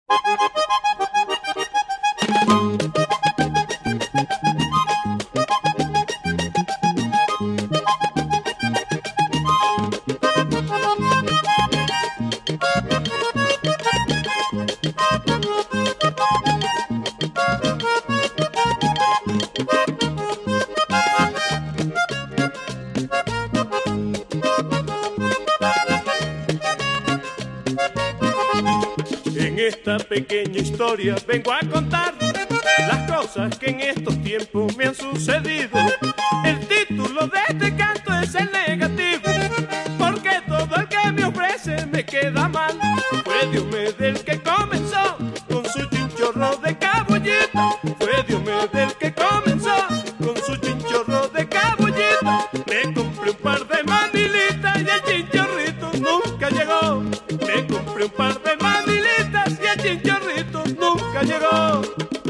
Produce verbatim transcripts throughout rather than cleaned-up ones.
En esta pequeña historia vengo a contar las cosas que en estos tiempos me han sucedido. El título de este canto es el negativo, porque todo el que me ofrece me queda mal. Fue Diomedes el que comenzó con su chinchorro de cabullita. Fue Diomedes el que comenzó con su chinchorro de cabullita. Me compré un par de manilitas y el chinchorrito nunca llegó. Me compré un par de manilitas y el chinchorrito nunca llegó.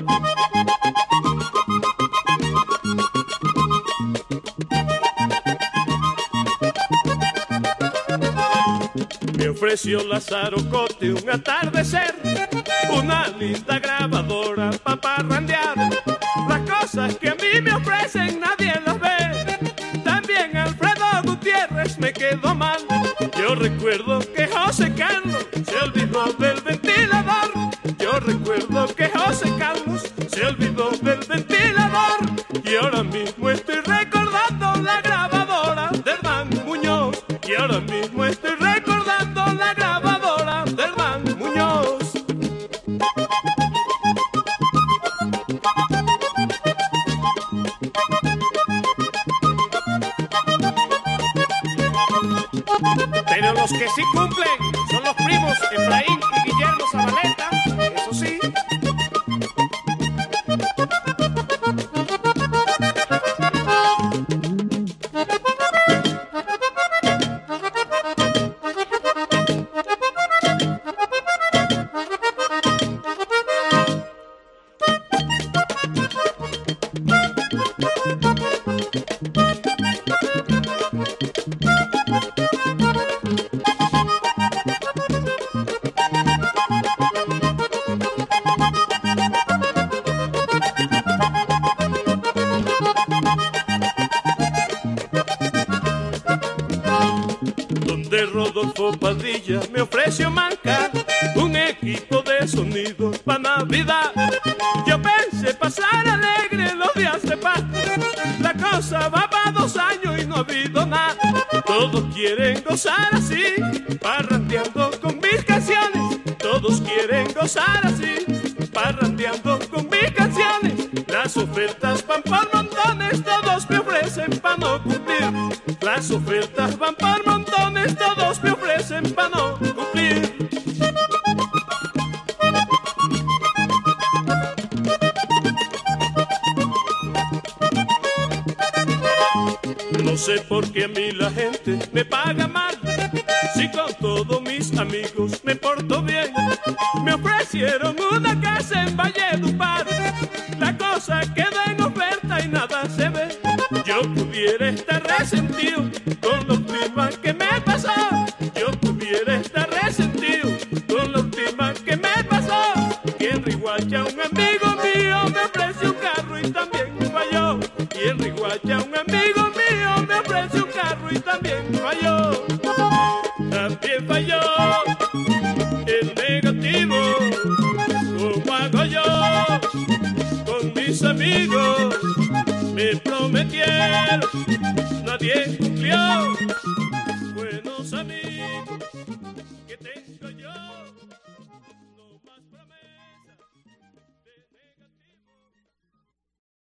Me ofreció Lázaro Cote un atardecer, una linda grabadora pa' parrandear. Las cosas que a mí me ofrecen nadie las ve. También Alfredo Gutiérrez me quedó mal. Yo recuerdo que José Carlos se olvidó del ventilador. Yo recuerdo que José Carlos se olvidó del ventilador. Y ahora mismo estoy recordando la grabadora de Hernán Muñoz. Y ahora mismo estoy recordando la grabadora de Hernán Muñoz. Pero los que sí cumplen son los primos Efraín y Guillermo Zabaleta, eso sí. Donde Rodolfo Padilla me ofreció mancar un equipo de sonido para Navidad. Yo pensé pasar alegre los días de paz. La cosa va para dos años y no ha habido nada. Todos quieren gozar así, parrandeando con mis canciones. Todos quieren gozar así, parrandeando con mis canciones. Las ofertas van por montones, todos me ofrecen para no cumplir. Las ofertas van por montones, todos me ofrecen para no cumplir. No sé por qué a mí la gente me paga mal, si con todos mis amigos me porto bien. Me ofrecieron una casa en Valledupar, la cosa queda en oferta y nada se ve. Yo pudiera estar resentido con la última que me pasó. Yo pudiera estar resentido con la última que me pasó. Y en Riguacha un amigo mío me ofreció un carro y también falló. Y en Riguacha un amigo mío me ofreció un carro y también falló. También falló el negativo. ¿Cómo hago yo con mis amigos? Me prometieron, nadie cumplió.